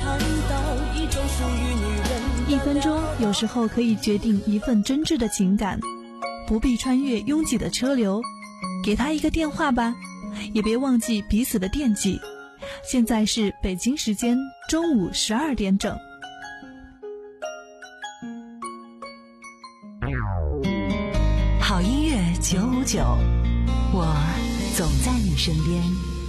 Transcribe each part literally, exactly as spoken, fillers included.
一分钟有时候可以决定一份真挚的情感，不必穿越拥挤的车流，给他一个电话吧，也别忘记彼此的惦记。现在是北京时间中午十二点整。 好音乐九五九，我总在你身边。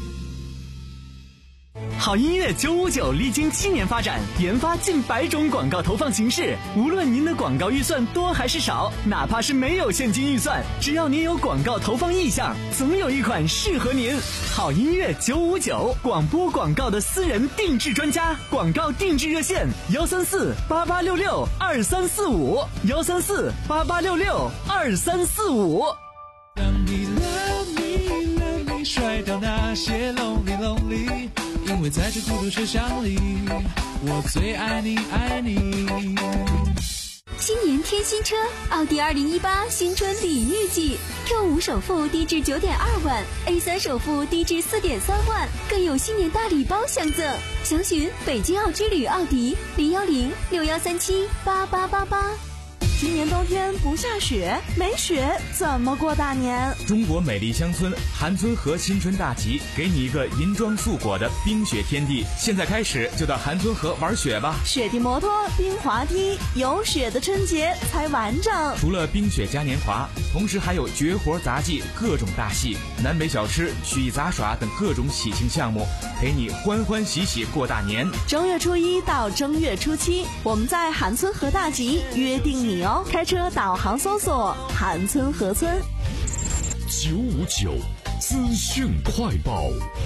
好音乐九五九历经七年发展，研发近百种广告投放形式。无论您的广告预算多还是少，哪怕是没有现金预算，只要您有广告投放意向，总有一款适合您。好音乐九五九，广播广告的私人定制专家，广告定制热线幺三四八八六六二三四五幺三四八八六六二三四五。 当你 love me love me 甩掉那些 lonely lonely，因为在这孤独车厢里，我最爱你爱你。 新年添新车，奥迪二零一八新春礼遇季 ，Q 五首付低至九点二万 ，A 三首付低至四点三万，更有新年大礼包相赠。详询北京奥之旅奥迪零幺零六幺三七八八八八。 今年冬天不下雪，没雪怎么过大年？ 中国美丽乡村韩村河新春大集，给你一个银装素裹的冰雪天地。现在开始就到韩村河玩雪吧！ 雪地摩托、冰滑梯，有雪的春节才完整。 除了冰雪嘉年华，同时还有绝活杂技、各种大戏、南北小吃、曲艺杂耍等各种喜庆项目，陪你欢欢喜喜过大年。 正月初一到正月初七，我们在韩村河大集约定你哦。开车导航搜索韩村河村。 九五九资讯快报。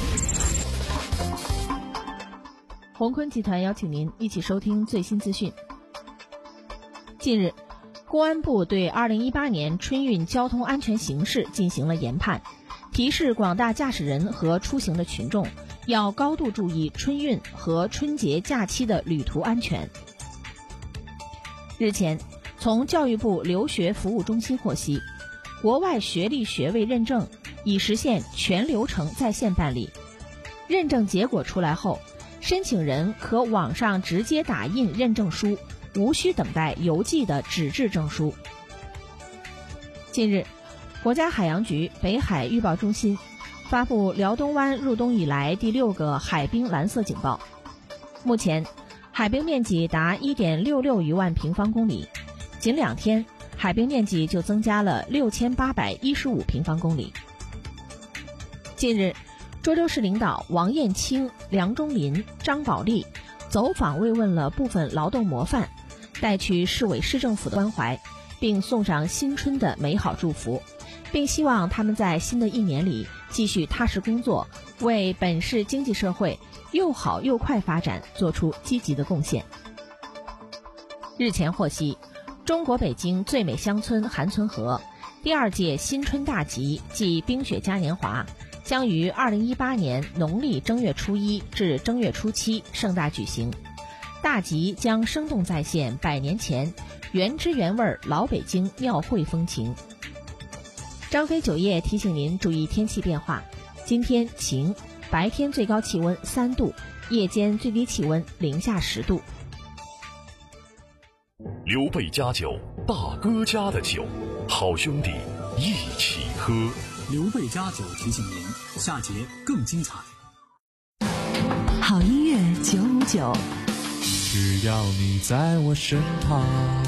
宏坤集团邀请您一起收听最新资讯。近日，公安部对二零一八年春运交通安全形势进行了研判，提示广大驾驶人和出行的群众要高度注意春运和春节假期的旅途安全。日前，从教育部留学服务中心获悉，国外学历学位认证已实现全流程在线办理。认证结果出来后，申请人可网上直接打印认证书，无需等待邮寄的纸质证书。近日，国家海洋局北海预报中心发布辽东湾入冬以来第六个海冰蓝色警报。目前，海冰面积达 一点六六余万平方公里。仅两天，海冰面积就增加了六千八百一十五平方公里。近日，涿州市领导王艳清、梁钟林、张宝丽走访慰问了部分劳动模范，带去市委市政府的关怀，并送上新春的美好祝福，并希望他们在新的一年里继续踏实工作，为本市经济社会又好又快发展做出积极的贡献。日前获悉，中国北京最美乡村韩村河第二届新春大集暨冰雪嘉年华将于二零一八年农历正月初一至正月初七盛大举行。大集将生动再现百年前原汁原味老北京庙会风情。张飞酒业提醒您注意天气变化，今天晴，白天最高气温三度，夜间最低气温零下十度。 刘备家酒，大哥家的酒，好兄弟一起喝。 刘备家酒提醒您，下节更精彩。 好音乐九五九， 只要你在我身旁。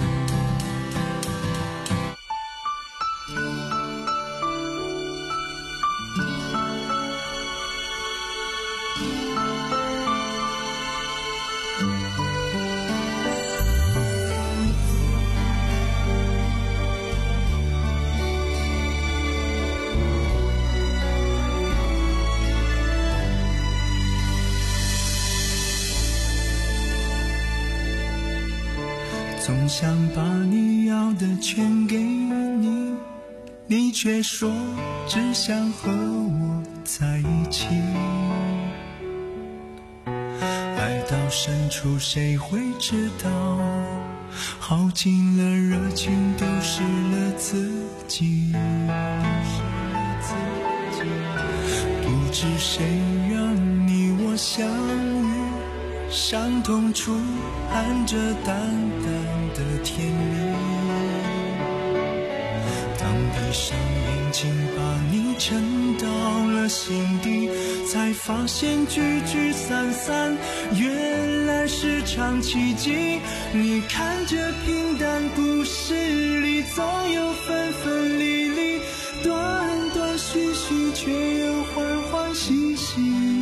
总想把你要的全给你，你却说只想和我在一起。爱到深处谁会知道，耗尽了热情，丢失了自己。不知谁让你我相遇， 伤痛处含着淡淡的甜蜜。当闭上眼睛把你沉到了心底，才发现聚聚散散原来是场奇迹。你看这平淡故事里总有分分离离，断断续续却又欢欢喜喜。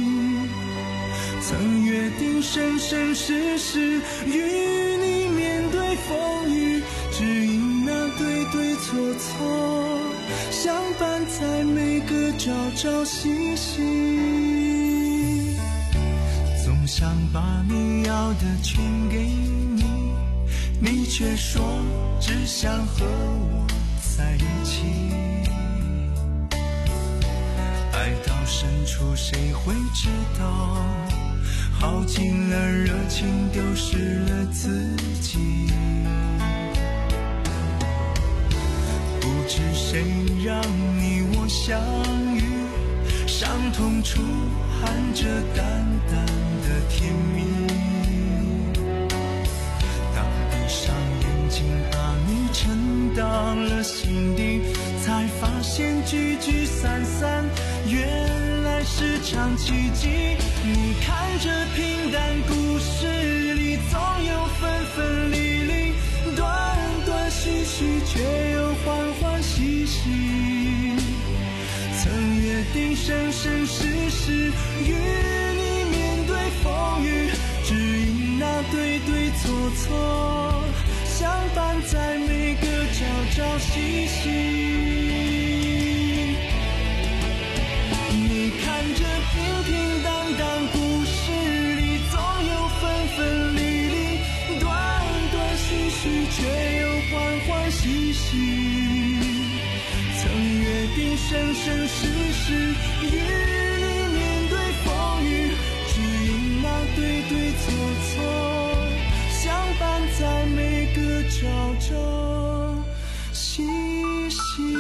曾约定生生世世与你面对风雨，只因那对对错错相伴在每个朝朝夕夕。总想把你要的全给你，你却说只想和我在一起。爱到深处谁会知道，耗尽了热情丢失了自己。不知谁让你我相遇，伤痛处含着淡淡的甜蜜。当闭上眼睛把你沉到了心底，才发现聚聚散散原来是场奇迹。你看这平淡故事里总有分分离离，断断续续却又欢欢喜喜。曾约定生生世世与你面对风雨，只因那对对错错相伴在每个朝朝夕夕。你看这平平淡淡故事里总有分分离离，断断续续却又欢欢喜喜。曾约定生生世世与你面对风雨，只因那对对错错相伴在每个朝朝夕夕。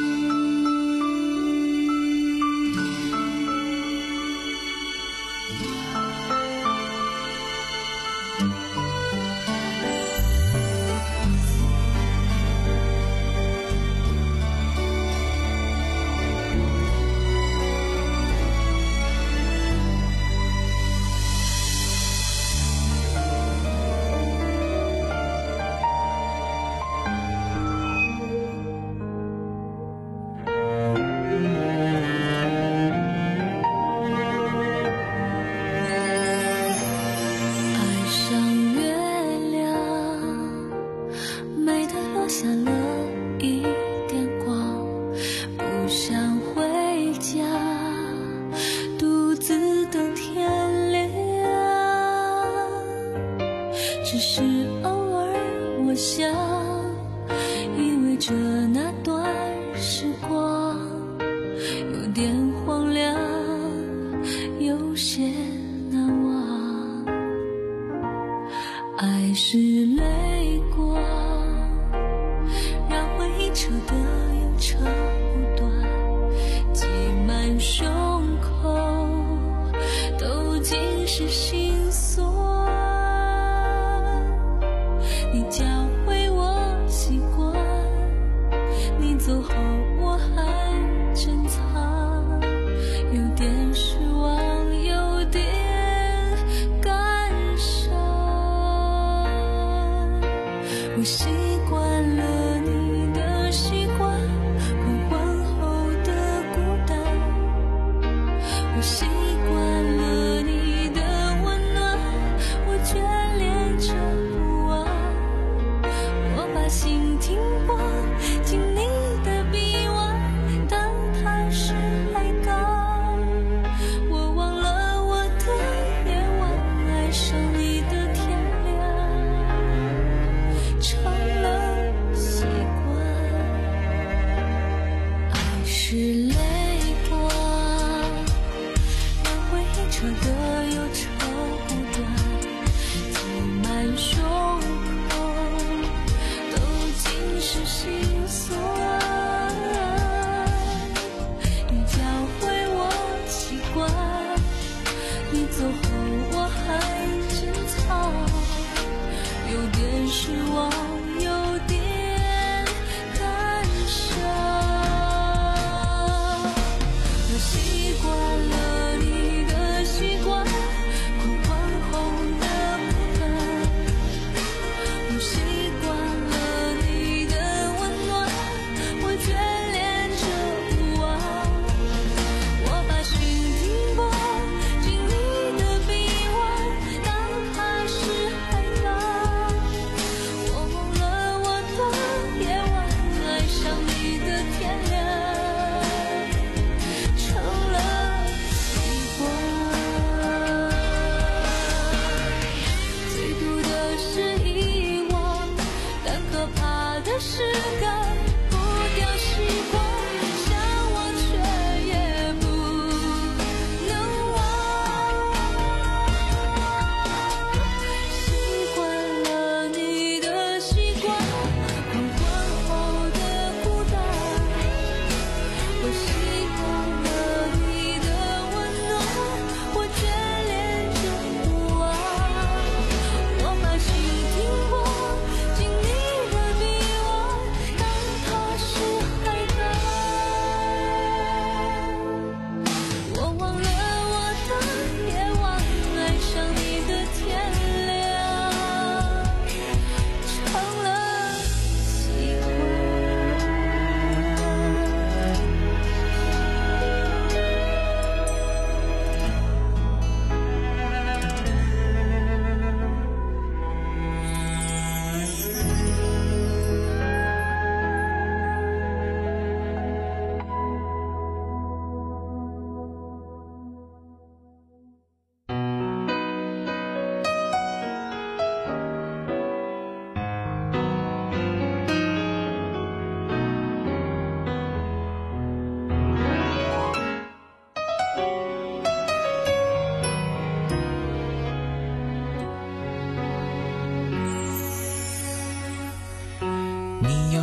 只是偶尔我想依偎着那段时光，有点荒凉，有些难忘。爱是泪光，让回忆扯得又扯不断，挤满胸口都尽是心酸。你教会我习惯，你走后我还珍藏，有点失望，有点感伤。我习惯了你的习惯，黄昏后的孤单，我习惯了你的温暖，我眷恋着不忘。我把心停泊进你的臂弯，当它是海港，我忘了我的夜晚，爱上你的天亮，长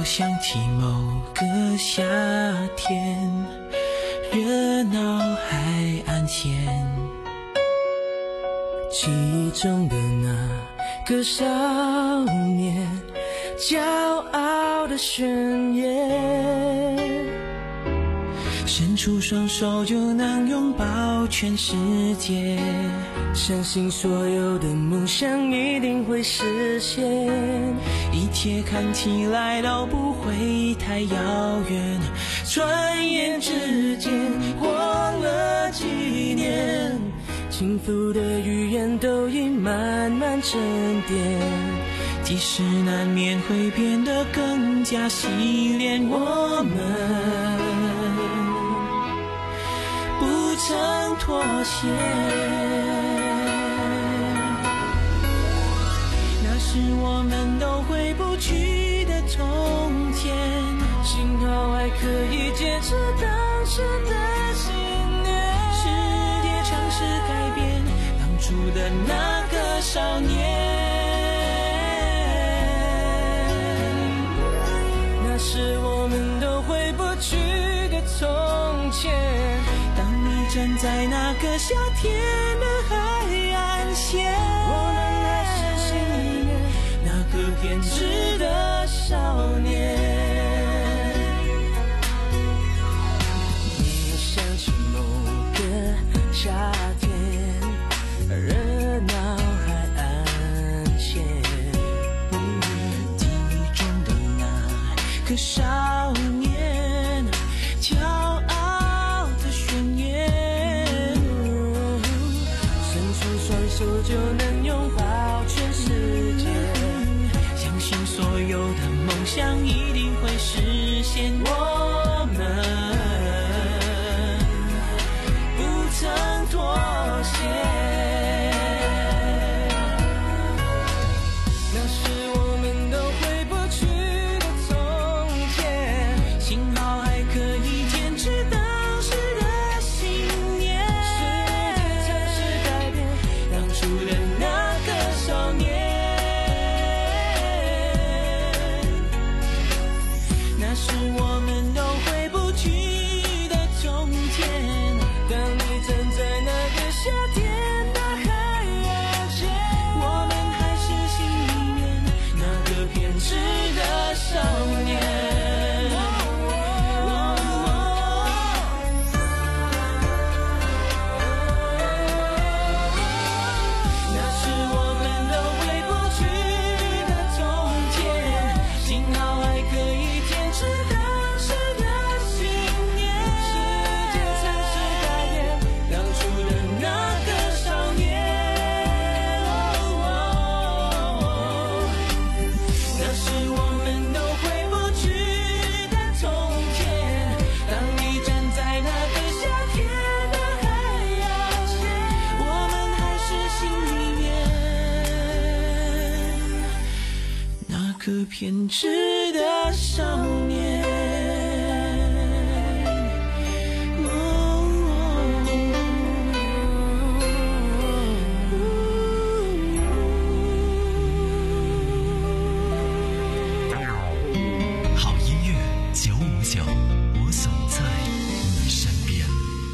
又想起某个夏天，热闹海岸线，记忆中的那个少年，骄傲的宣言，伸出双手就能拥抱全世界，相信所有的梦想一定会实现，一切看起来都不会太遥远，转眼之间过了几年，幸福的语言都已慢慢沉淀，即使难免会变得更加洗练，我们不曾妥协，那是我们都回不去的从前，幸好还可以坚持当时的信念，世界尝试改变当初的那个少年，那是我们都回不去的从前，站在那个夏天的海岸线，我们还是心里面那个偏执的少年。你想起某个夏天，热闹海岸线，记忆中的那个少年，骄傲的宣言，手就能拥抱全世界，相信所有的梦想一定会实现，我们不曾妥协，那是我们都回不去的从前，幸好还可以坚持当时的信念，出的那个少年，那是我们都回不去的从前，当你站在那个夏天的海岸线，我们还是心里面那个偏执的少年。个偏执的少年， 好音乐九五九，我总在你身边。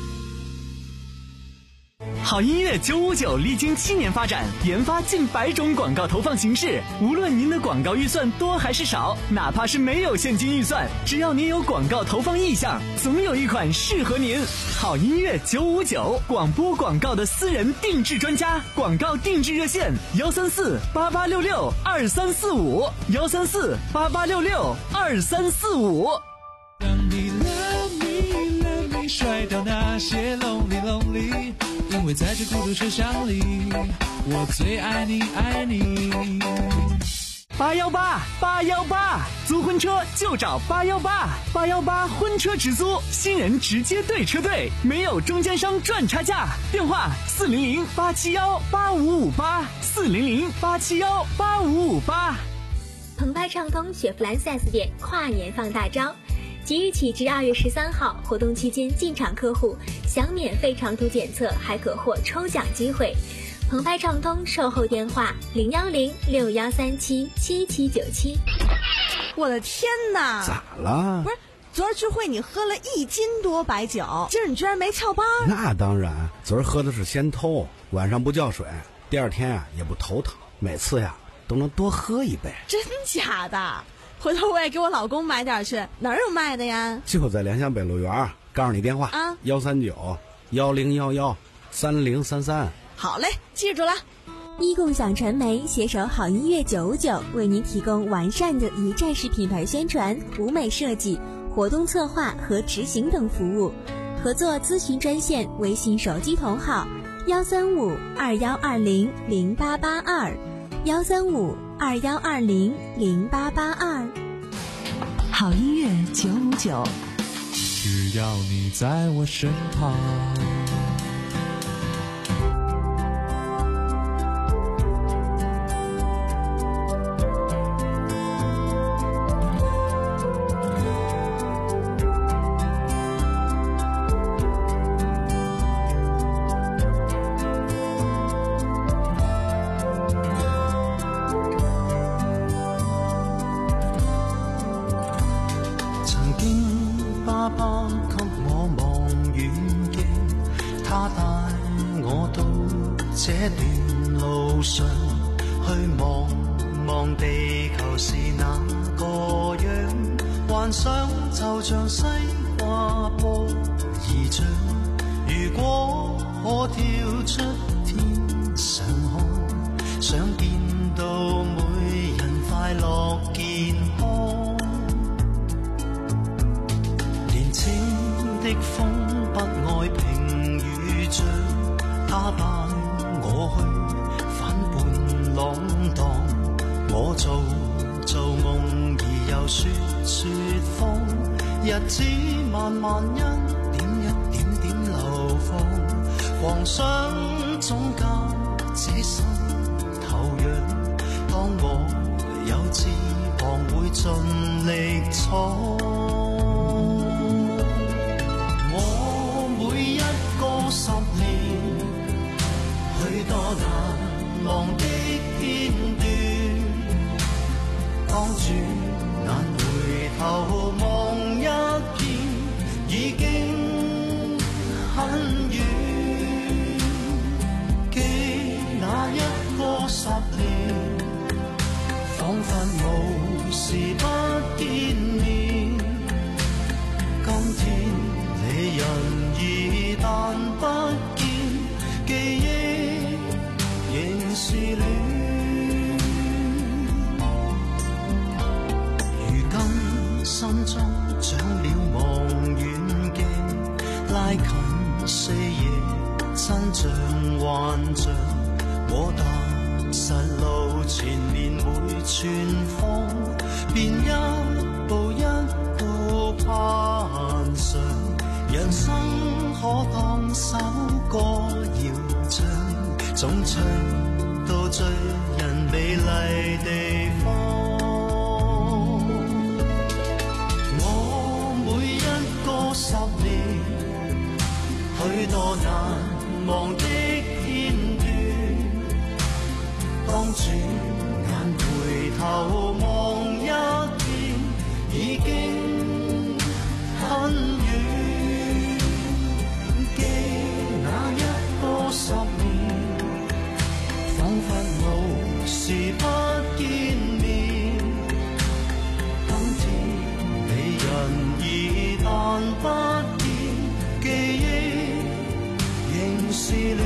好音乐九五九历经七年发展，研发近百种广告投放形式。无论您的广告预算多还是少，哪怕是没有现金预算，只要您有广告投放意向，总有一款适合您。好音乐九五九，广播广告的私人定制专家，广告定制热线幺三四八八六六二三四五幺三四八八六六二三四五。 让你 love me love me 甩掉那些 lonely lonely， 因为在这孤独车厢里，我最爱你爱你。 八幺八八幺八，租婚车就找八幺八八幺八婚车直租，新人直接对车队，没有中间商赚差价。电话四零零八七幺八五五八四零零八七幺八五五八。 澎湃畅通雪佛兰 四 S 店跨年放大招，即日起至二月十三号，活动期间进场客户享免费长途检测，还可获抽奖机会。澎湃畅通售后电话零幺零六幺三七七七九七。 我的天哪！ 咋了？ 不是，昨儿聚会你喝了一斤多白酒，今儿你居然没翘班？ 那当然，昨儿喝的是仙偷，晚上不叫水，第二天呀、啊、也不头疼，每次呀都能多喝一杯。 真假的？回头我也给我老公买点去，哪儿有卖的呀？ 就在联想北路园，告诉你电话啊， 幺三九幺零幺幺三零三三。 好嘞，记住了。 一共享传媒携手好音乐九五九，为您提供完善的一站式品牌宣传、舞美设计、活动策划和执行等服务。合作咨询专线：微信手机同号幺三五二幺二零零八八二幺三五二幺二零零八八二。 好音乐九五九， 只要你在我身旁。 這段路上去望望地球是那個樣，幻想就像西瓜波兒醬。如果可跳出天上看，想見到每人快樂健康。年青的風不愛平與漲，他帶我去反叛浪蕩，我做做夢而又說說謊，日子慢慢一點一點點流放，狂想總教這心頭癢，當我有翅膀會盡力闖。我每一個十年許多難忘的片段，當轉眼回頭望一遍，已經很遠。記那一個十年，彷彿無時不見面。今天你人已但不見，記憶仍是戀。如今心中長了望遠鏡，拉近四野真像幻象。我踏實路前面每寸芳，便一步一步攀上。人生可當首歌謠唱，總唱到最人美麗地方。我每一個十年，許多難忘的片段，當轉眼回頭望一遍，已經很遠。十年，彷彿無時不見面。今天你人已但不見，記憶仍是戀。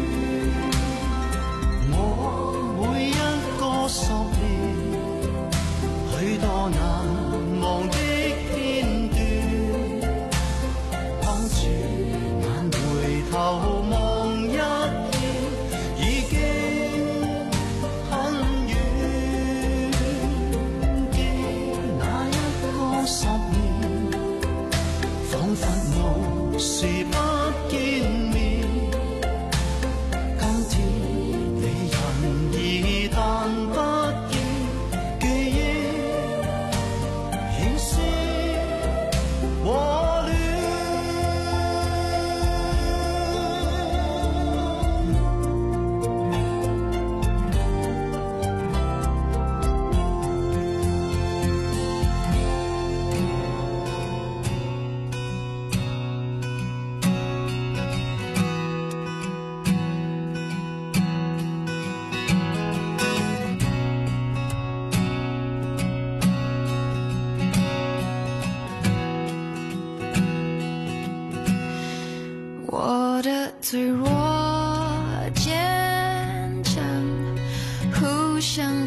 我每一個十年，許多難忘的片段，當轉眼回頭望。已經很遠。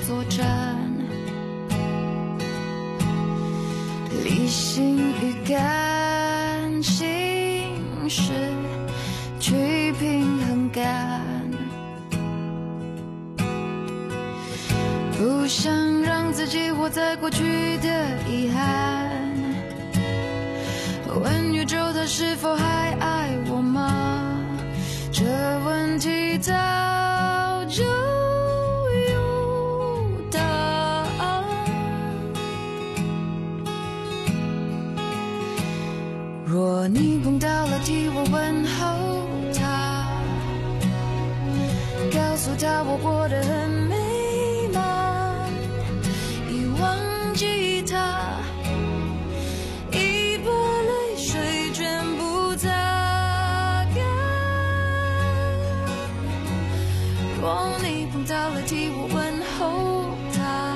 作战，理性与感性是去平衡感，不想让自己活在过去的遗憾。问宇宙它是否还爱我吗？这问题早就有答案。若你碰到了替我问候他，告诉他我过得很美满，已忘记他，已把泪水全部擦干。若你碰到了替我问候他，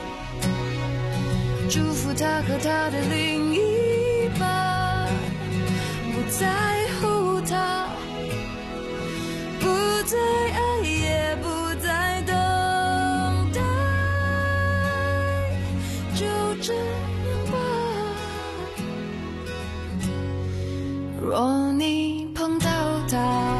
祝福他和他的另一半，不在乎他，不再爱也不再等待，就这样吧。若你碰到他，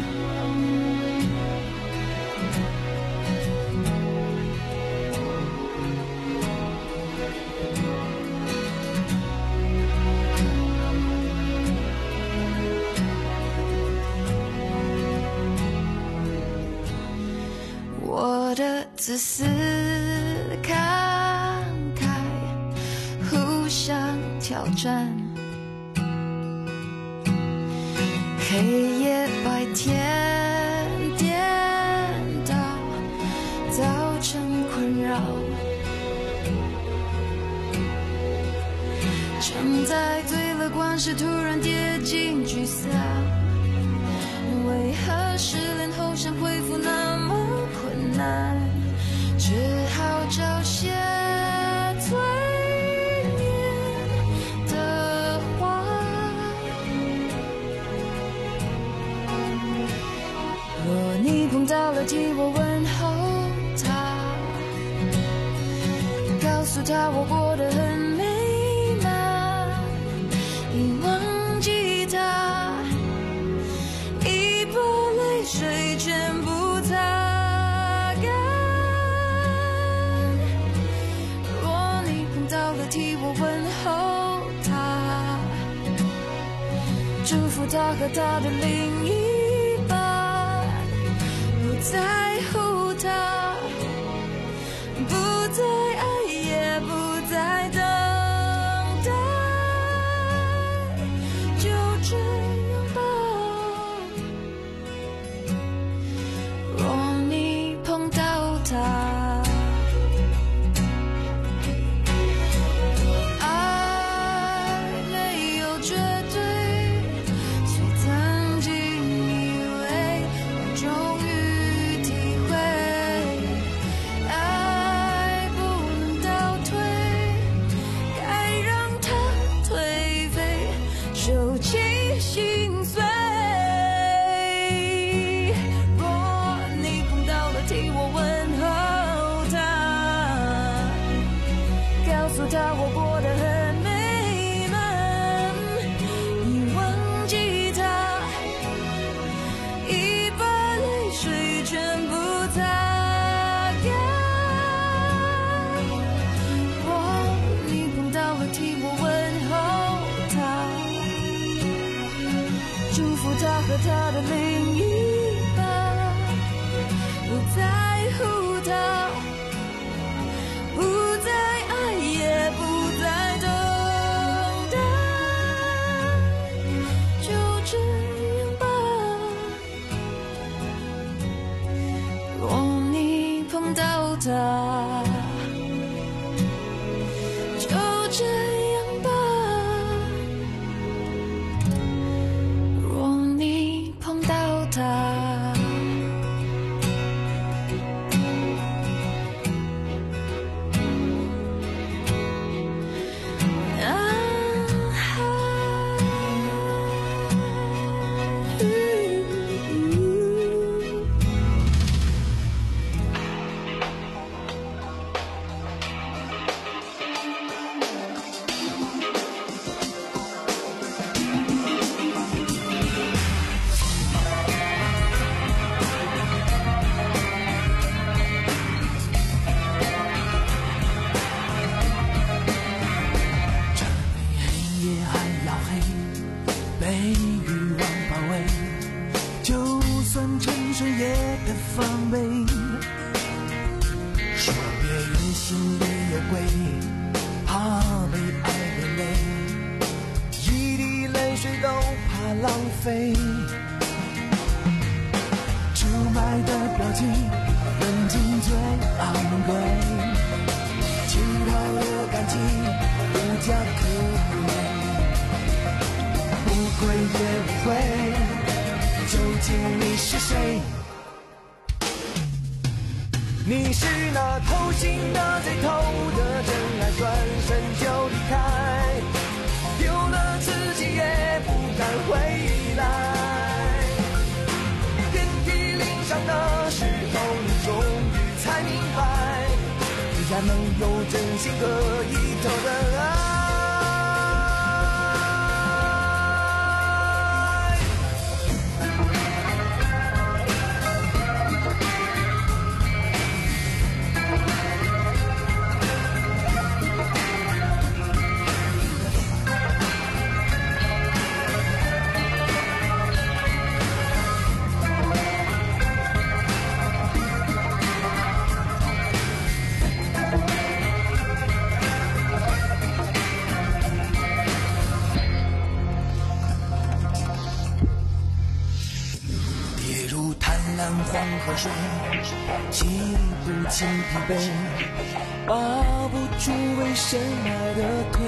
我的自私慷慨互相挑战，黑夜白天颠倒，造成困扰。正在最乐观时突然跌进沮丧，为何失恋后想恢复那么困难？只好找些催眠的话。若你碰到了替我问候他，告诉他我过得很美满，已忘记他，已把泪水全部擦干。若你碰到了替我问候他，祝福他和他的另一半，不在乎他，不再爱也不再等待，就这样吧。若你碰到他，爱没有绝对，虽曾经以为我终于体会，爱不能倒退，该让它颓废，收起心碎。若你碰到了替我问候他，告诉他我过得很美满，已忘记他，已把泪水全部擦干。若你碰到了替我问候他，祝福他和他的另一半，不在乎他，不再爱也不再等待，就这样吧。若你碰到他，就这样吧。若你碰到他， 心里有鬼，怕被爱的累，一滴泪水都怕浪费。出卖的表情，冷静最昂贵，乞讨的感情无家可归。不会也不会，究竟你是谁？你是那偷心的最偷的真爱，转身就离开，丢了自己也不敢回来。遍体鳞伤的时候，你终于才明白，人家没有真心可以偷的爱。黄河水洗不清疲惫，拔不出为深爱的腿。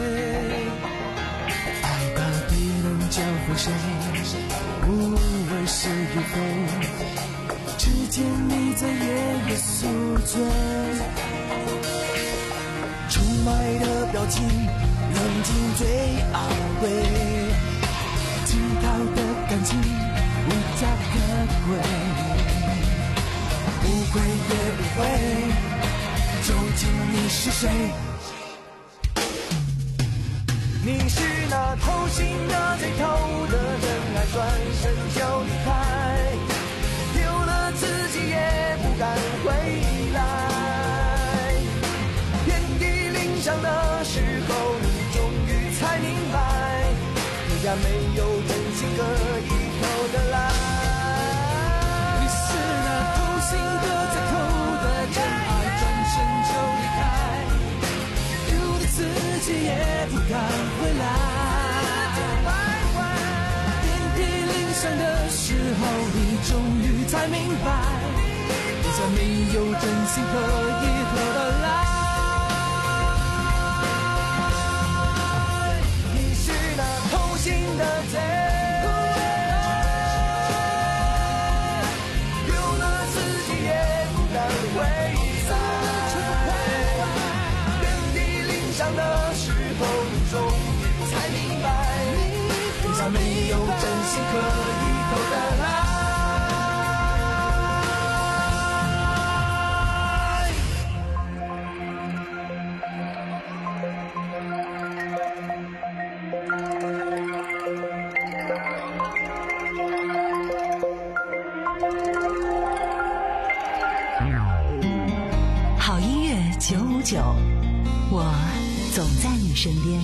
爱把别人教会谁，无谓是与非，只见你在夜夜宿醉。出卖的表情，冷静最昂贵，乞讨的感情无家可归。不会也不会，究竟你是谁？你是那偷心的最偷的真爱，转身就离开，丢了自己也不敢回来。遍体鳞伤的时候，你终于才明白，人家没有真心可以偷得来。你是那偷心的最偷的真爱，转身就离开，丢了自己也不敢回来。遍体鳞伤的时候，你终于才明白，人家没有真心可以偷得来。你是那偷心的贼，的时候，你终于才明白，人家没有真心可以偷得来。 好音乐九五九，我总在你身边。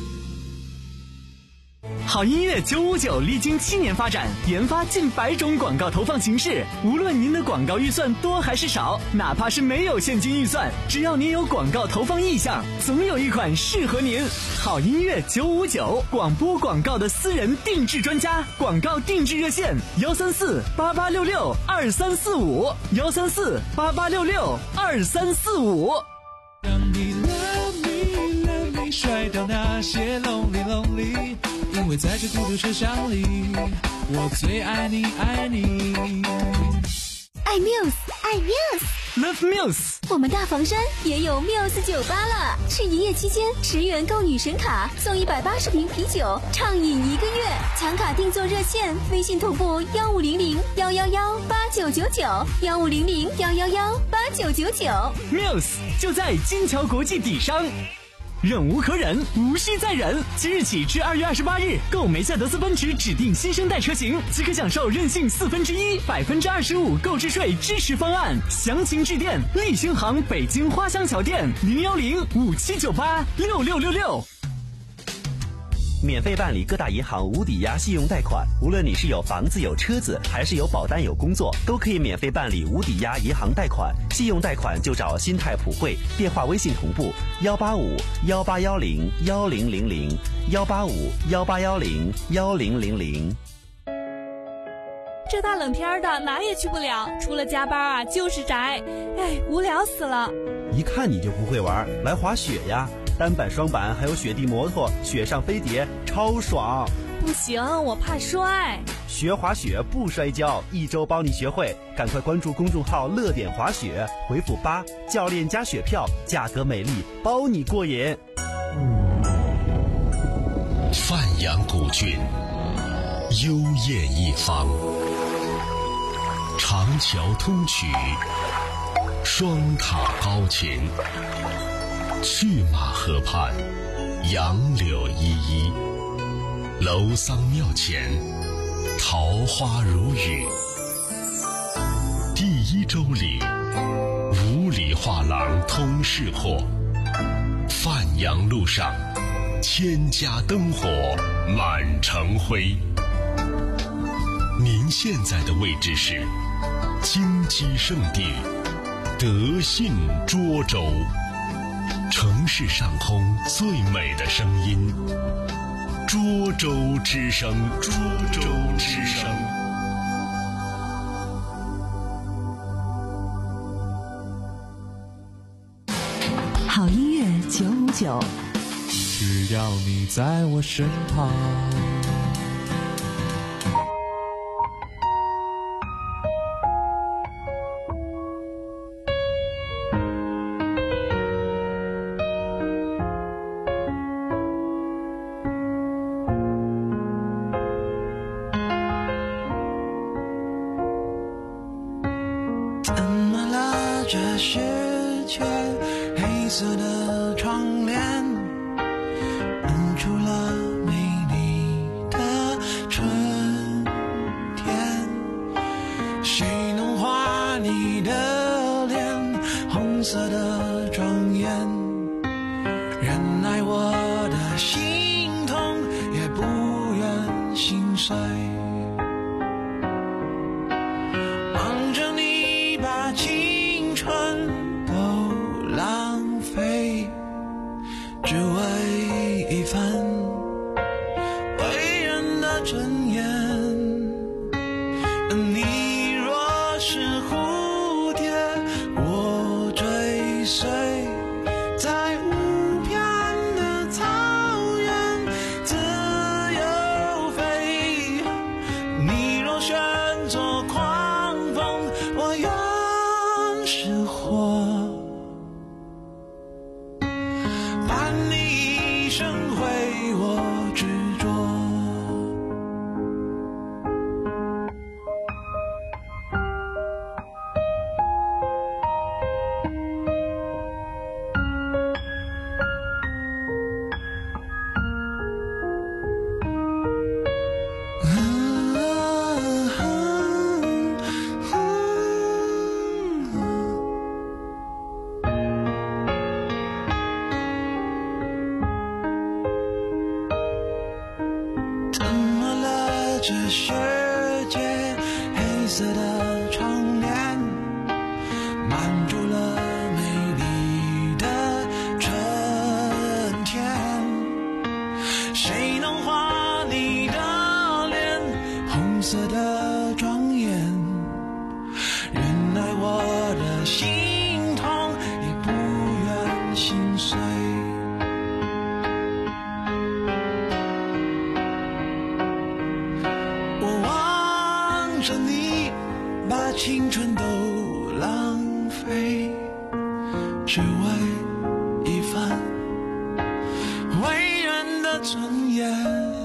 好音乐九五九历经七年发展，研发近百种广告投放形式。无论您的广告预算多还是少，哪怕是没有现金预算，只要您有广告投放意向，总有一款适合您。好音乐九五九，广播广告的私人定制专家，广告定制热线：幺三四八八六六二三四五，幺三四八八六六二三四五。 让你 love me love me 甩掉那些 lonely lonely， 因为在这孤独车厢里，我最爱你爱你。 爱 Muse， 爱 Muse，Love Muse。 我们大房山也有 Muse 酒吧了，是营业期间十元购女神卡送一百八十瓶啤酒，畅饮一个月。抢卡订座热线：微信同步幺五零零幺幺幺八九九九，幺五零零幺幺幺八九九九。 Muse 就在金桥国际底商。忍无可忍，无需再忍。即日起至二月二十八日，购梅赛德斯奔驰指定新生代车型，即可享受任性四分之一、百分之二十五购置税支持方案。详情致电立新行北京花乡桥店零幺零五七九八六六六六。 免费办理各大银行无抵押信用贷款。无论你是有房子有车子，还是有保单有工作，都可以免费办理无抵押银行贷款。信用贷款就找新泰普惠，电话微信同步幺八五幺八幺零幺零零零幺八五幺八幺零幺零零零。 这大冷天的哪也去不了，除了加班啊就是宅，哎，无聊死了。 一看你就不会玩，来滑雪呀！单板、双板还有雪地摩托、雪上飞碟，超爽。 不行，我怕摔。 学滑雪不摔跤，一周帮你学会。赶快关注公众号乐点滑雪，回复八，教练加雪票，价格美丽，包你过瘾。 范阳古郡，幽艳一方，长桥通衢，双塔高琴，去马河畔，杨柳依依，楼桑庙前，桃花如雨。第一周里，五里画廊通市货，范阳路上，千家灯火满城辉。您现在的位置是金鸡圣地德信涿州，城市上空最美的声音，涿州之声，涿州之声。 好音乐九五九， 只要你在我身旁。 这世界黑色的窗帘蒙住了美丽的春天，谁能画你的脸？红色的庄严，忍耐我的心痛，也不愿心碎。望着你把青春都浪费，只为一份为人的尊严。你若是蝴蝶，我追随，在无边的草原自由飞。你若选择狂风，我愿是火，伴你一生为我执着。这世界黑色的窗帘满住了美丽的春天，谁能画你的脸？红色的庄严，忍耐我的心痛，也不愿心碎。着你把青春都浪费，只为一份为人的尊严。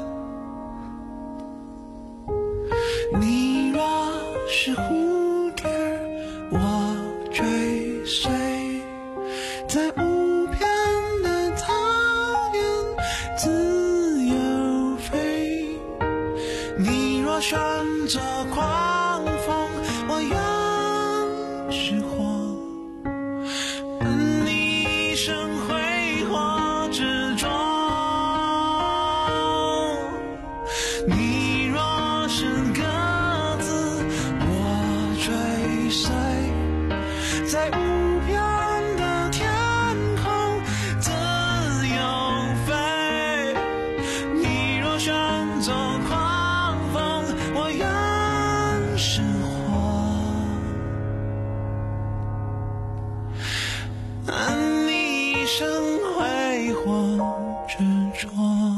你若是蝴蝶，我追随，在无边的草原自由飞。你若选择狂风，我愿是火，伴你一生挥霍执着。 在无边的天空自由飞。你若选择狂风，我愿是火，安你一生挥霍执着。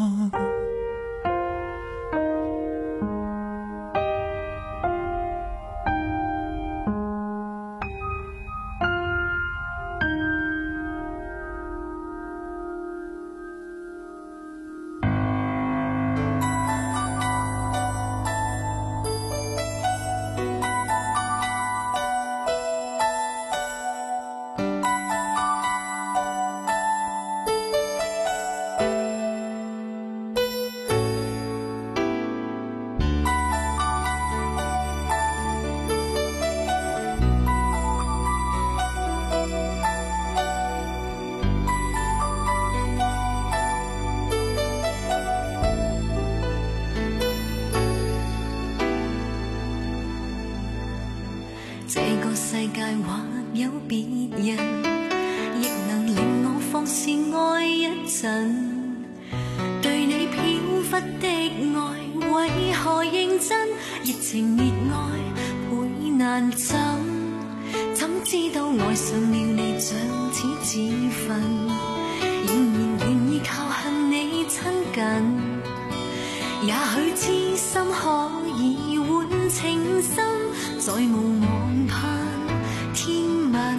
这个世界或有别人，亦能令我放肆爱一阵。对你飘忽的爱，为何认真？热情热爱倍难枕，怎知道爱上了你像似自焚，仍然愿意靠向你亲近。也許痴心可以換情深，再無望盼天問。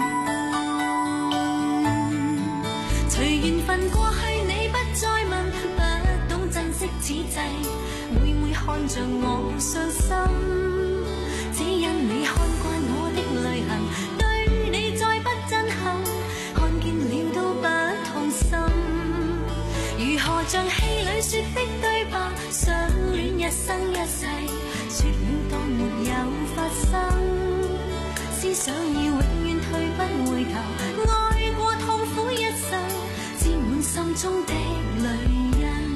隨緣分過去你不再問，不懂珍惜此際，每每看着我傷心，只因你看慣我的淚痕，對你再不震撼，看見了都不痛心。如何像戲裏說的對白，相戀一生一世，說了當沒有發生，思想要永遠退不回頭，愛過痛苦一生，沾滿心中的淚印。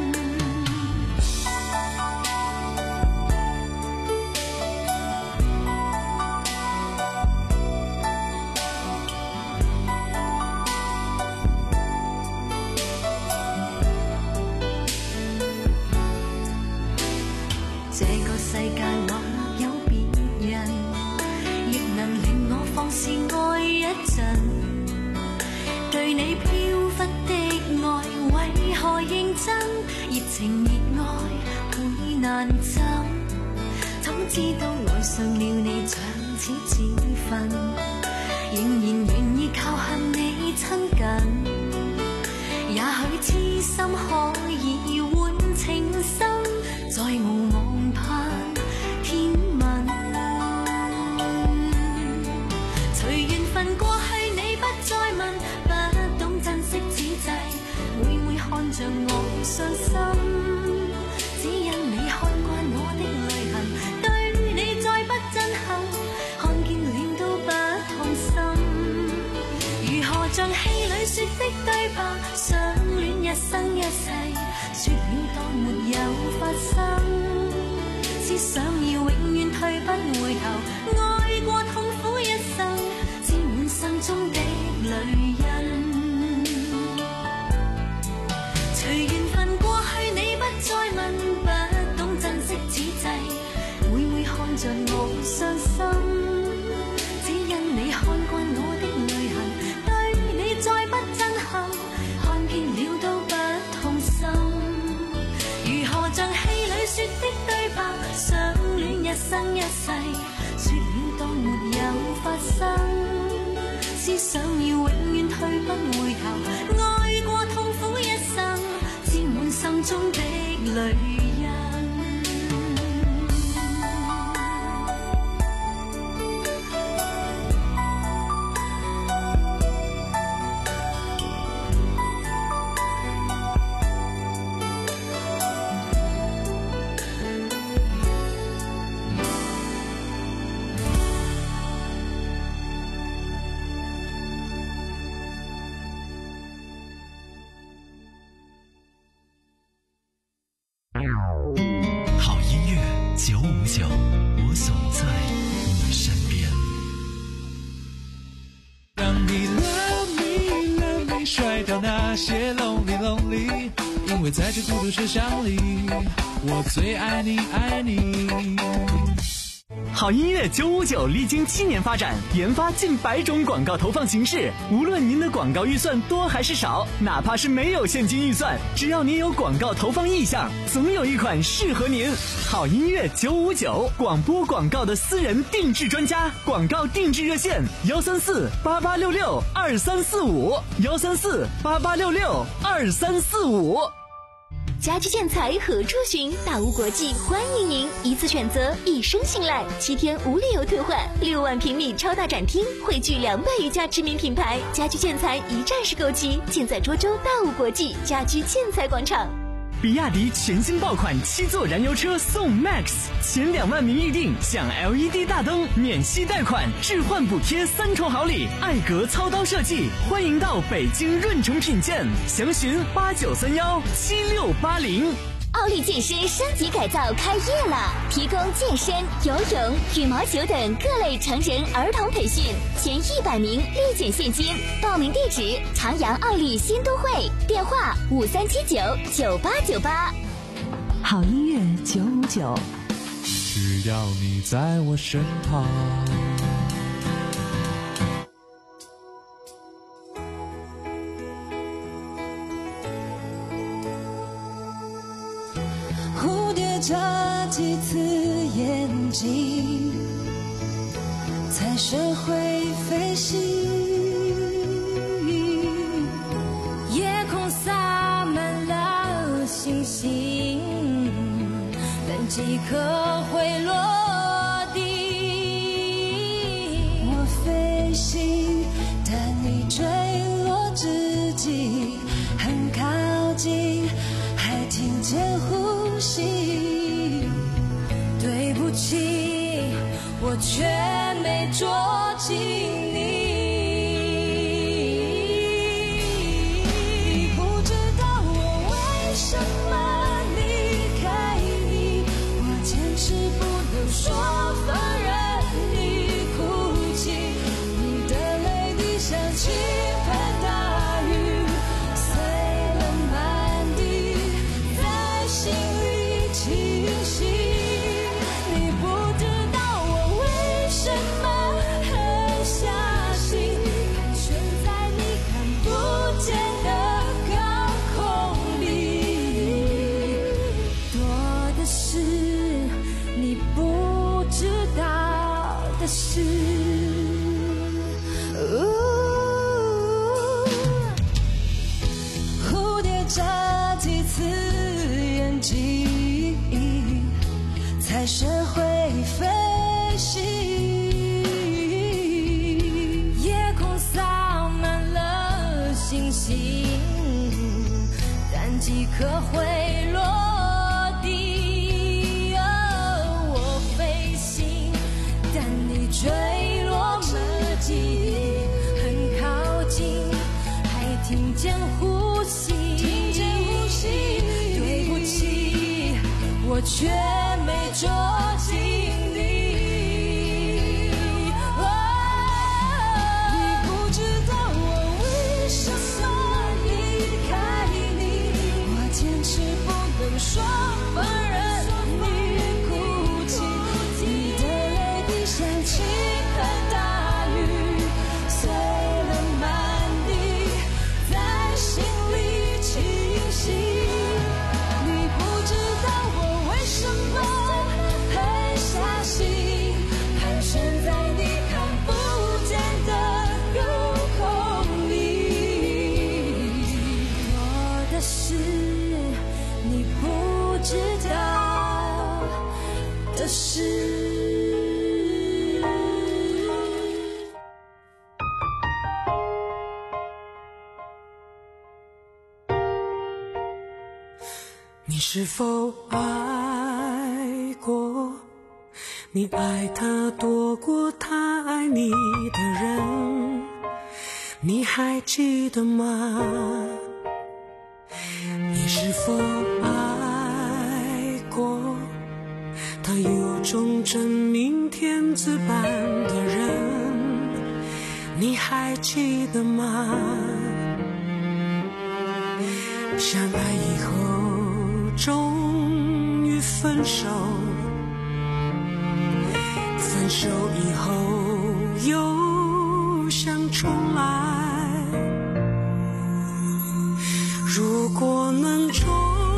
這個世界或有別人，亦能令我放肆愛一陣。對你飄忽的愛，為何認真？熱情熱愛倍難枕，怎知道愛上了你像似自焚，仍然願意靠向你親近。也許痴心可以換情深，再無望盼天問。隨緣分過去你不再問，不懂珍惜此際，每每看着我傷心，只因你看慣我的淚痕，對你再不震撼，看見了都不痛心。如何像戲裏說的對白，相戀一生一世，說了當沒有發生，思想要永遠退不回頭，愛過痛苦一生，沾滿心中的淚印。隨緣分過去你不再問，不懂珍惜此際，每每看着我傷心，只因你看慣我的淚痕，對你再不震撼，看見了都不痛心。如何像戲裏說的對白，相戀一生一世，說了當沒有發生，思想要永遠退不回頭，愛過痛苦一生，沾滿心中的淚印。 好音乐九五九，我总在你身边。 me love me love me， 甩掉那些 lonely lonely， 因为在这孤独车厢里，我最爱你爱你。 好音乐九五九历经七年发展，研发近百种广告投放形式。无论您的广告预算多还是少，哪怕是没有现金预算，只要您有广告投放意向，总有一款适合您。好音乐九五九，广播广告的私人定制专家，广告定制热线：幺三四八八六六二三四五，幺三四八八六六二三四五。 家居建材何处寻？大屋国际欢迎您，一次选择，一生信赖，七天无理由退换，六万平米超大展厅，汇聚两百余家知名品牌，家居建材一站式购齐，尽在涿州大屋国际家居建材广场。 比亚迪全新爆款七座燃油车送 Max， 前两万名预定享 L E D 大灯，免息贷款，置换补贴三重好礼，艾格操刀设计，欢迎到北京润城品鉴，详询八九三幺七六八零。 奥利健身升级改造开业了，提供健身、游泳、羽毛球等各类成人儿童培训，前一百名立减现金。报名地址：长阳奥利新都会，电话五三七九九八九八。 好音乐九五九， 只要你在我身旁。 眨几次眼睛，才学会飞行。夜空洒满了星星，但几颗会落地。我飞行，但你坠落之际很靠近，还听见呼吸。对不起，我却没捉紧你。你不知道我为什么离开你，我坚持不能说放任你哭泣，你的泪滴像倾盆大雨，碎了满地，在心里清晰。是，蝴蝶眨几次眼睛，才学会飞行。夜空洒满了星星，但几颗会落地。哦，我飞行，但你坠落之际很靠近，还听见呼吸。听见呼吸，对不起，我却没捉紧你。哦，你不知道我为什么离开你，我坚持不能说放任你哭泣，你的泪滴像倾盆大雨，碎了满地，在心里清晰。你不知道我为什么很相信，盘旋在你看不见的高空里。多的是你不知道的事。 你是否爱过？你爱他多过他爱你的人，你还记得吗？你是否爱过？他有种真命天子般的人， 你还记得吗？相爱以后终于分手，分手以后又想重来。如果能重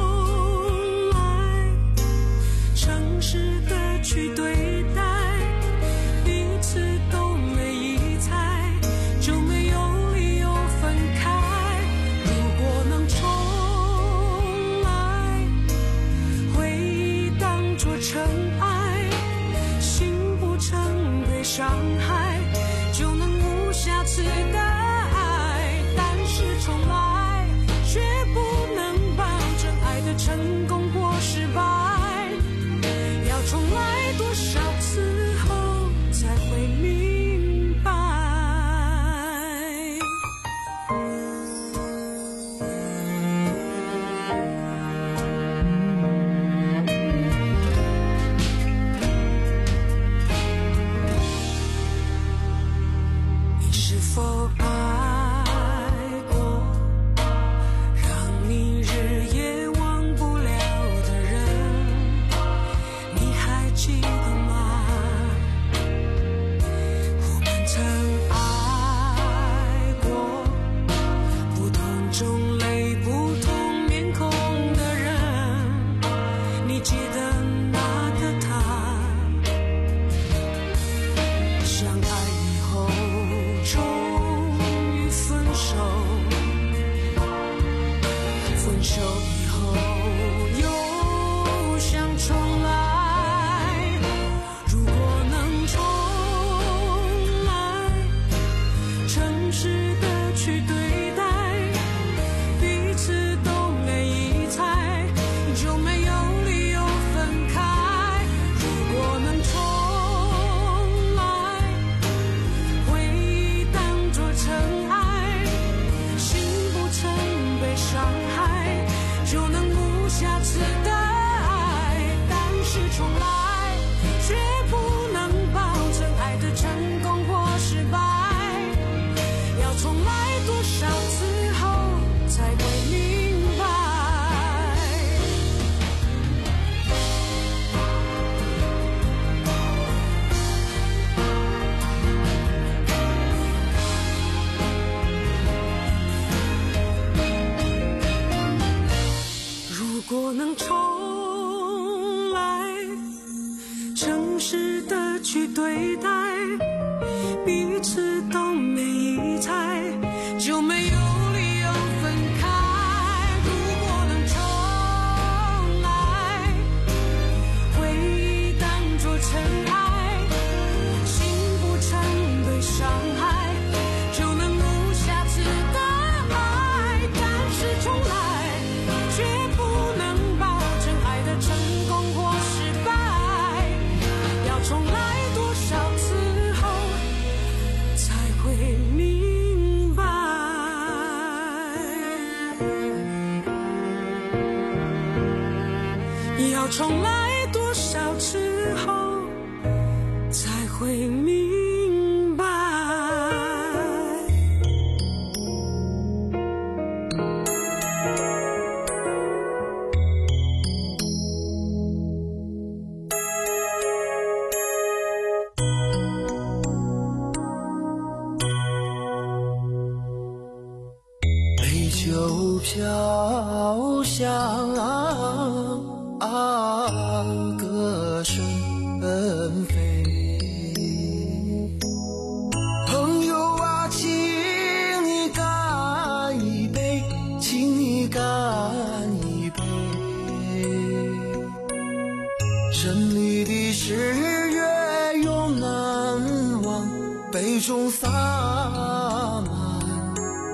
来，诚实的去对待，彼此都没疑猜，就没有理由分开。如果能重来，回忆当作尘埃，心不曾被伤害，就能无瑕疵的爱。但是重来却不能保证爱的成功或失败，要重来多少次后才会明白。你是否爱过让你日夜忘不了的人？你还记得吗？我们曾爱过不同种类不同面孔的人，你记得那个他？相爱以后终于分手，分手以后又想重来。如果能重来，诚实的去对待，彼此都没疑猜，就没有理由分开。如果能重来，回忆当作尘埃，心不曾被伤害，就能无瑕疵的爱。但是重来却不能保证爱的成功或失败，要重来多少次后才会明白。如果能重来，诚实的去对待，彼此都没疑猜，就没有理由分开。如果能重来，回忆当作尘埃，心不曾被伤害，就能无瑕疵的爱。但是重来却不能保证爱的成功或失败，要重来多少次后才会明白。要重来多少次后才会明白。 杯酒飘香啊，歌声飞。朋友啊，请你干一杯，请你干一杯。城里的十月永难忘，杯中洒满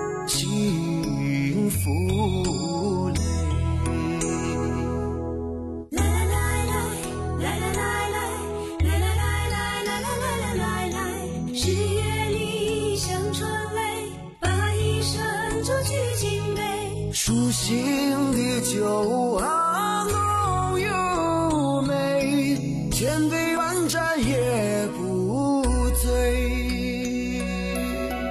幸福泪。 十月里香醇味，把一生就去敬杯。 舒心的酒啊，浓又美，千杯万盏也不醉。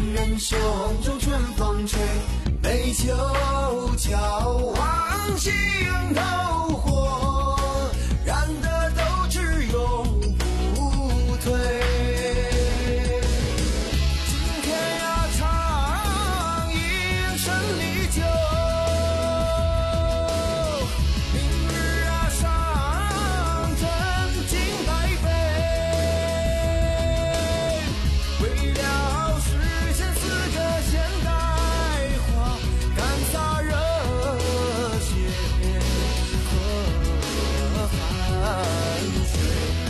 人胸中春风吹，美酒浇望心头火，燃得斗志永不退。今天呀畅饮胜利酒，明日啊上阵敬百杯，为了实现四个现代化，干洒热血和汗水。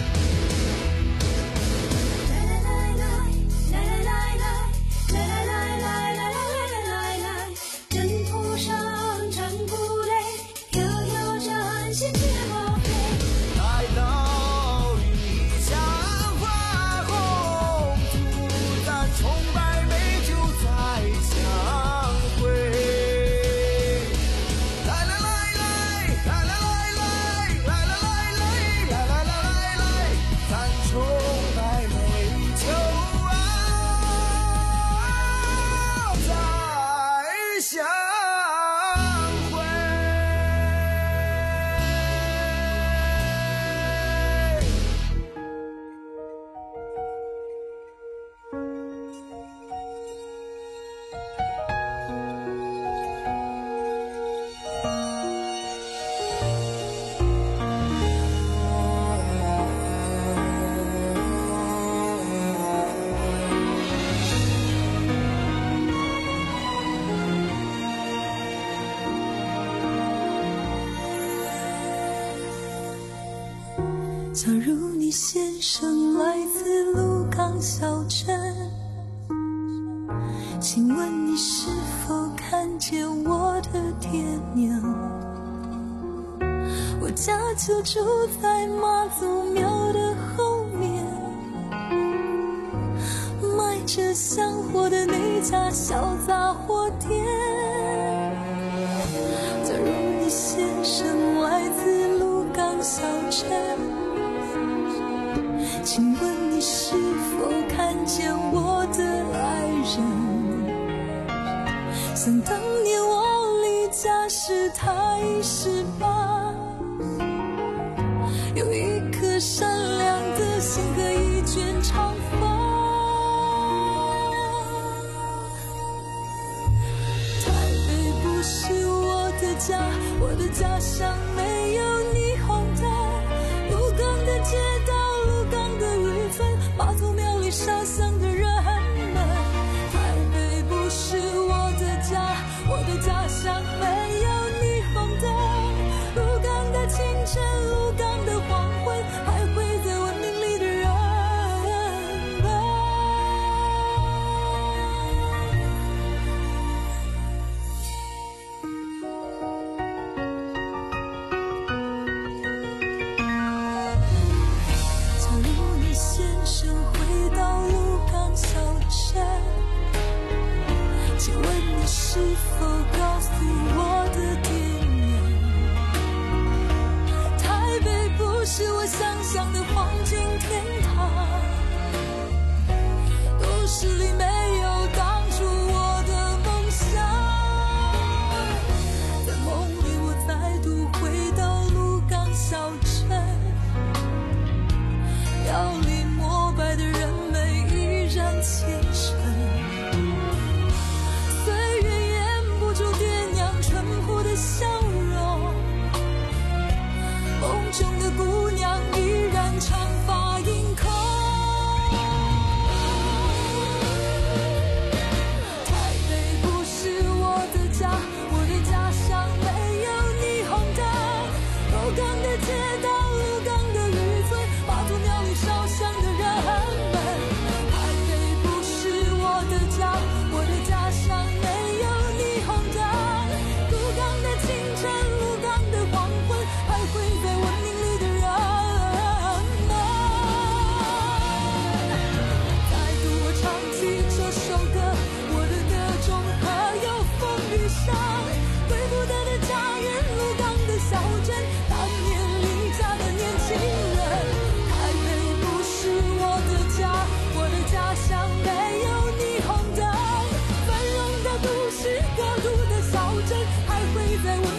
来来来来来来来来来来来来来来，征途上战鼓擂，飘飘战线铁马飞。 待到异乡花红，突然崇拜美酒再相会。来来来来来来来来来来来来来来来来，咱崇拜美酒啊，再相会。 假如你先生来自鹿港小镇，请问你是否看见我的爹娘？我家就住在妈祖庙的后面，卖着香火的那家小杂货店。假如你先生来自鹿港小镇，请问你是否看见我的爱人？想当年我离家时他已十八，有一颗善良的心和一卷长发。台北不是我的家，我的家乡没有霓虹灯，鹿港的街道，鹿港的渔村，妈祖庙里烧香的人们。台北不是我的家，我的家乡没有霓虹灯，鹿港的清晨，鹿港的黄昏，还会在文明里的人们。假如你先生回到鹿港小镇，请问你是否告诉我的爹娘？台北不是我想象的黄金天堂，都市里没有当初我的梦想。在梦里我再度回到鹿港小镇，庙里膜拜的人们依然虔诚，岁月掩不住爹娘淳朴的笑容，梦中的姑娘在我